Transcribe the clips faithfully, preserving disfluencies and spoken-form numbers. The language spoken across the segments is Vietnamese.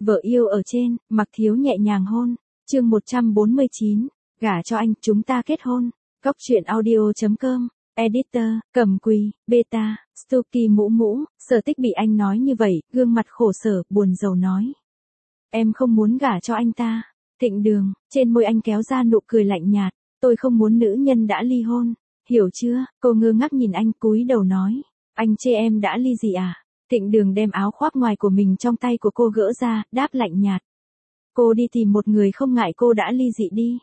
Vợ yêu ở trên, Mặc Thiếu nhẹ nhàng hôn. Chương một trăm bốn mươi chín, gả cho anh, chúng ta kết hôn. Cóc truyện audio chấm com, editor, Cầm Quỳ, beta, Stuky mũ mũ. Sở Tích bị anh nói như vậy, gương mặt khổ sở, buồn rầu nói. Em không muốn gả cho anh ta. Thịnh Đường, trên môi anh kéo ra nụ cười lạnh nhạt. Tôi không muốn nữ nhân đã ly hôn. Hiểu chưa? Cô ngơ ngác nhìn anh, cúi đầu nói. Anh chê em đã ly gì à? Thịnh Đường đem áo khoác ngoài của mình trong tay của cô gỡ ra, đáp lạnh nhạt. Cô đi tìm một người không ngại cô đã ly dị đi.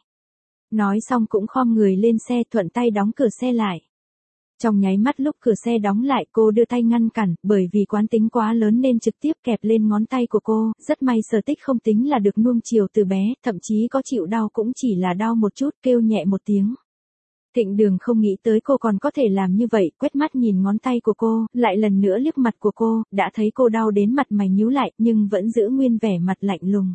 Nói xong cũng khom người lên xe, thuận tay đóng cửa xe lại. Trong nháy mắt lúc cửa xe đóng lại, cô đưa tay ngăn cản, bởi vì quán tính quá lớn nên trực tiếp kẹp lên ngón tay của cô. Rất may Sở Tích không tính là được nuông chiều từ bé, thậm chí có chịu đau cũng chỉ là đau một chút, kêu nhẹ một tiếng. Thịnh Đường không nghĩ tới cô còn có thể làm như vậy, quét mắt nhìn ngón tay của cô, lại lần nữa liếc mặt của cô, đã thấy cô đau đến mặt mày nhíu lại, nhưng vẫn giữ nguyên vẻ mặt lạnh lùng.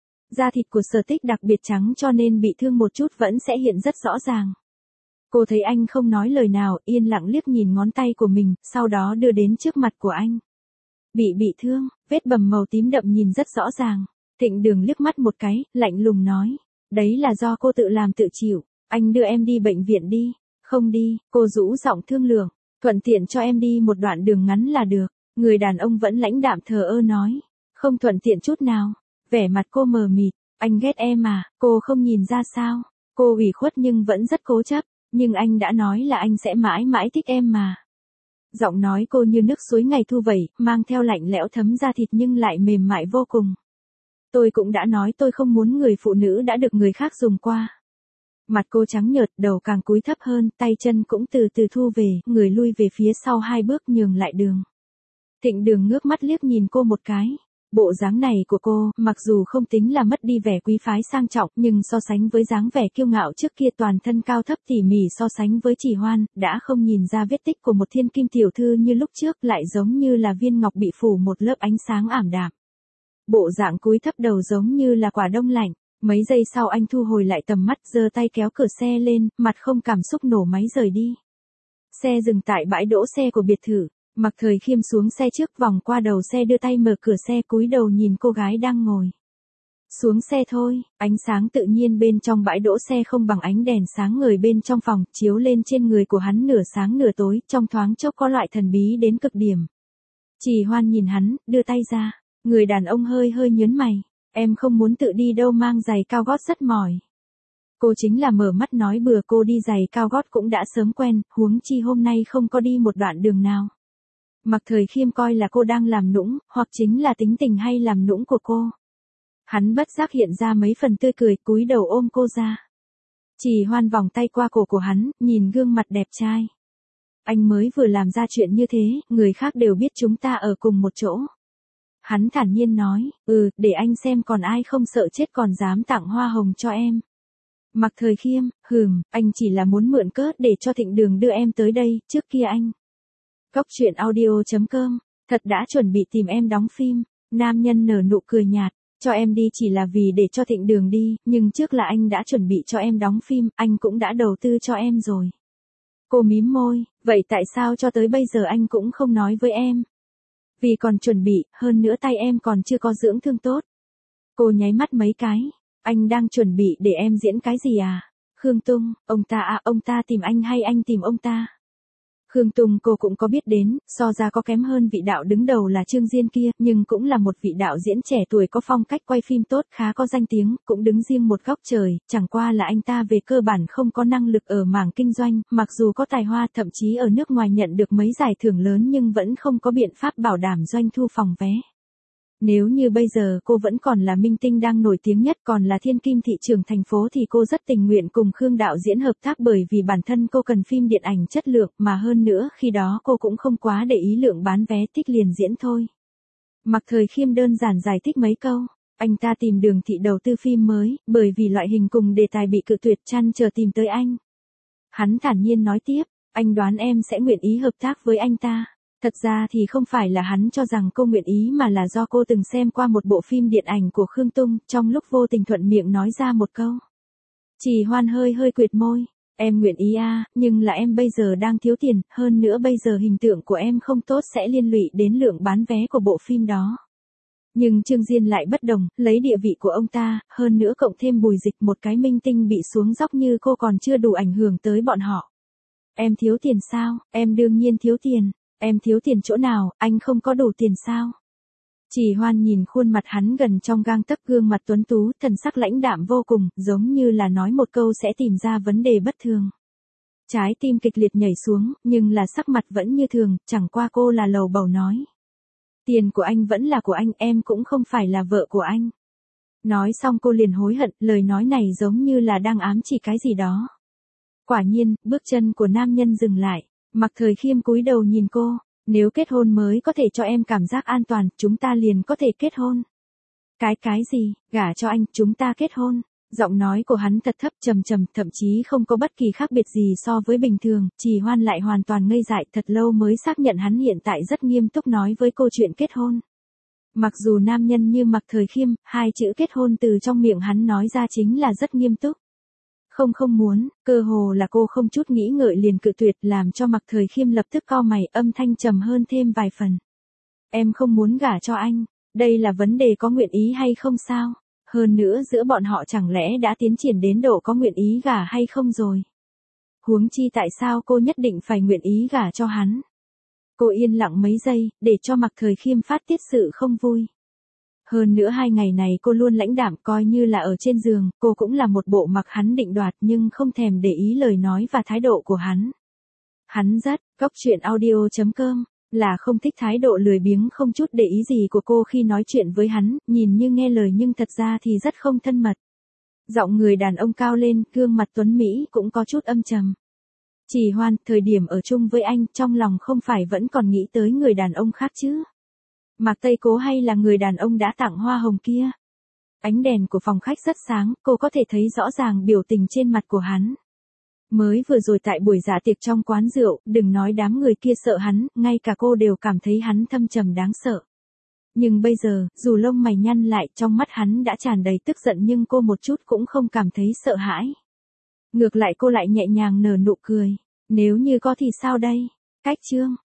Da thịt của Sở Tích đặc biệt trắng cho nên bị thương một chút vẫn sẽ hiện rất rõ ràng. Cô thấy anh không nói lời nào, yên lặng liếc nhìn ngón tay của mình, sau đó đưa đến trước mặt của anh. Bị bị thương, vết bầm màu tím đậm nhìn rất rõ ràng. Thịnh Đường liếc mắt một cái, lạnh lùng nói. Đấy là do cô tự làm tự chịu. Anh đưa em đi bệnh viện đi. Không đi, cô rũ giọng thương lượng. Thuận tiện cho em đi một đoạn đường ngắn là được. Người đàn ông vẫn lãnh đạm thờ ơ nói. Không thuận tiện chút nào. Vẻ mặt cô mờ mịt. Anh ghét em à, cô không nhìn ra sao. Cô ủy khuất nhưng vẫn rất cố chấp. Nhưng anh đã nói là anh sẽ mãi mãi thích em mà. Giọng nói cô như nước suối ngày thu vẩy, mang theo lạnh lẽo thấm da thịt nhưng lại mềm mại vô cùng. Tôi cũng đã nói tôi không muốn người phụ nữ đã được người khác dùng qua. Mặt cô trắng nhợt, đầu càng cúi thấp hơn, tay chân cũng từ từ thu về, người lui về phía sau hai bước nhường lại đường. Thịnh Đường ngước mắt liếc nhìn cô một cái. Bộ dáng này của cô, mặc dù không tính là mất đi vẻ quý phái sang trọng, nhưng so sánh với dáng vẻ kiêu ngạo trước kia toàn thân cao thấp tỉ mỉ so sánh với Chỉ Hoan, đã không nhìn ra vết tích của một thiên kim tiểu thư như lúc trước, lại giống như là viên ngọc bị phủ một lớp ánh sáng ảm đạm. Bộ dạng cúi thấp đầu giống như là quả đông lạnh. Mấy giây sau anh thu hồi lại tầm mắt, giơ tay kéo cửa xe lên, mặt không cảm xúc nổ máy rời đi. Xe dừng tại bãi đỗ xe của biệt thự. Mặc Thời Khiêm xuống xe trước, vòng qua đầu xe đưa tay mở cửa xe, cúi đầu nhìn cô gái đang ngồi. Xuống xe thôi, ánh sáng tự nhiên bên trong bãi đỗ xe không bằng ánh đèn sáng ngời bên trong phòng, chiếu lên trên người của hắn nửa sáng nửa tối, trong thoáng chốc có loại thần bí đến cực điểm. Chỉ Hoan nhìn hắn, đưa tay ra, người đàn ông hơi hơi nhớn mày, em không muốn tự đi đâu, mang giày cao gót rất mỏi. Cô chính là mở mắt nói bừa, cô đi giày cao gót cũng đã sớm quen, huống chi hôm nay không có đi một đoạn đường nào. Mặc Thời Khiêm coi là cô đang làm nũng, hoặc chính là tính tình hay làm nũng của cô. Hắn bất giác hiện ra mấy phần tươi cười, cúi đầu ôm cô ra. Chỉ Hoan vòng tay qua cổ của hắn, nhìn gương mặt đẹp trai. Anh mới vừa làm ra chuyện như thế, người khác đều biết chúng ta ở cùng một chỗ. Hắn thản nhiên nói, ừ, để anh xem còn ai không sợ chết còn dám tặng hoa hồng cho em. Mặc Thời Khiêm, hừm, anh chỉ là muốn mượn cớ để cho Thịnh Đường đưa em tới đây, trước kia anh. Cóc truyện audio chấm com, thật đã chuẩn bị tìm em đóng phim. Nam nhân nở nụ cười nhạt, cho em đi chỉ là vì để cho Thịnh Đường đi, nhưng trước là anh đã chuẩn bị cho em đóng phim, anh cũng đã đầu tư cho em rồi. Cô mím môi, vậy tại sao cho tới bây giờ anh cũng không nói với em? Vì còn chuẩn bị, hơn nữa tay em còn chưa có dưỡng thương tốt. Cô nháy mắt mấy cái, anh đang chuẩn bị để em diễn cái gì à? Khương Tung, ông ta à, ông ta tìm anh hay anh tìm ông ta? Khương Tung cô cũng có biết đến, so ra có kém hơn vị đạo đứng đầu là Trương Diên kia, nhưng cũng là một vị đạo diễn trẻ tuổi có phong cách quay phim tốt, khá có danh tiếng, cũng đứng riêng một góc trời, chẳng qua là anh ta về cơ bản không có năng lực ở mảng kinh doanh, mặc dù có tài hoa, thậm chí ở nước ngoài nhận được mấy giải thưởng lớn nhưng vẫn không có biện pháp bảo đảm doanh thu phòng vé. Nếu như bây giờ cô vẫn còn là minh tinh đang nổi tiếng nhất, còn là thiên kim thị trường thành phố thì cô rất tình nguyện cùng Khương đạo diễn hợp tác, bởi vì bản thân cô cần phim điện ảnh chất lượng, mà hơn nữa khi đó cô cũng không quá để ý lượng bán vé, thích liền diễn thôi. Mặc Thời Khiêm đơn giản giải thích mấy câu, anh ta tìm Đường Thị đầu tư phim mới, bởi vì loại hình cùng đề tài bị cự tuyệt, chăn chờ tìm tới anh. Hắn thản nhiên nói tiếp, anh đoán em sẽ nguyện ý hợp tác với anh ta. Thật ra thì không phải là hắn cho rằng cô nguyện ý, mà là do cô từng xem qua một bộ phim điện ảnh của Khương Tung, trong lúc vô tình thuận miệng nói ra một câu. Chỉ Hoan hơi hơi quệt môi, em nguyện ý à, nhưng là em bây giờ đang thiếu tiền, hơn nữa bây giờ hình tượng của em không tốt sẽ liên lụy đến lượng bán vé của bộ phim đó. Nhưng Trương Diên lại bất đồng, lấy địa vị của ông ta, hơn nữa cộng thêm Bùi Dịch, một cái minh tinh bị xuống dốc như cô còn chưa đủ ảnh hưởng tới bọn họ. Em thiếu tiền sao? Em đương nhiên thiếu tiền. Em thiếu tiền chỗ nào, anh không có đủ tiền sao? Chỉ Hoan nhìn khuôn mặt hắn gần trong gang tấc, gương mặt tuấn tú, thần sắc lãnh đạm vô cùng, giống như là nói một câu sẽ tìm ra vấn đề bất thường. Trái tim kịch liệt nhảy xuống, nhưng là sắc mặt vẫn như thường, chẳng qua cô là lầu bầu nói. Tiền của anh vẫn là của anh, em cũng không phải là vợ của anh. Nói xong cô liền hối hận, lời nói này giống như là đang ám chỉ cái gì đó. Quả nhiên, bước chân của nam nhân dừng lại, Mạc Thời Khiêm cúi đầu nhìn cô, nếu kết hôn mới có thể cho em cảm giác an toàn, chúng ta liền có thể kết hôn. Cái cái gì, gả cho anh, chúng ta kết hôn. Giọng nói của hắn thật thấp trầm trầm, thậm chí không có bất kỳ khác biệt gì so với bình thường, Trì Hoan lại hoàn toàn ngây dại, thật lâu mới xác nhận hắn hiện tại rất nghiêm túc nói với cô chuyện kết hôn. Mặc dù nam nhân như Mạc Thời Khiêm, hai chữ kết hôn từ trong miệng hắn nói ra chính là rất nghiêm túc. Không không muốn, cơ hồ là cô không chút nghĩ ngợi liền cự tuyệt, làm cho Mạc Thời Khiêm lập tức cau mày, âm thanh trầm hơn thêm vài phần. Em không muốn gả cho anh, đây là vấn đề có nguyện ý hay không sao? Hơn nữa giữa bọn họ chẳng lẽ đã tiến triển đến độ có nguyện ý gả hay không rồi? Huống chi tại sao cô nhất định phải nguyện ý gả cho hắn? Cô yên lặng mấy giây, để cho Mạc Thời Khiêm phát tiết sự không vui. Hơn nữa hai ngày này cô luôn lãnh đạm, coi như là ở trên giường, cô cũng là một bộ mặc hắn định đoạt nhưng không thèm để ý lời nói và thái độ của hắn. Hắn rất, góc chuyện audio chấm com, là không thích thái độ lười biếng không chút để ý gì của cô khi nói chuyện với hắn, nhìn như nghe lời nhưng thật ra thì rất không thân mật. Giọng người đàn ông cao lên, gương mặt tuấn Mỹ cũng có chút âm trầm. Trì Hoan, thời điểm ở chung với anh, trong lòng không phải vẫn còn nghĩ tới người đàn ông khác chứ? Mạc Tây Cố hay là người đàn ông đã tặng hoa hồng kia? Ánh đèn của phòng khách rất sáng, cô có thể thấy rõ ràng biểu tình trên mặt của hắn. Mới vừa rồi tại buổi dạ tiệc trong quán rượu, đừng nói đám người kia sợ hắn, ngay cả cô đều cảm thấy hắn thâm trầm đáng sợ. Nhưng bây giờ, dù lông mày nhăn lại, trong mắt hắn đã tràn đầy tức giận nhưng cô một chút cũng không cảm thấy sợ hãi. Ngược lại cô lại nhẹ nhàng nở nụ cười. Nếu như có thì sao đây? Cách chương.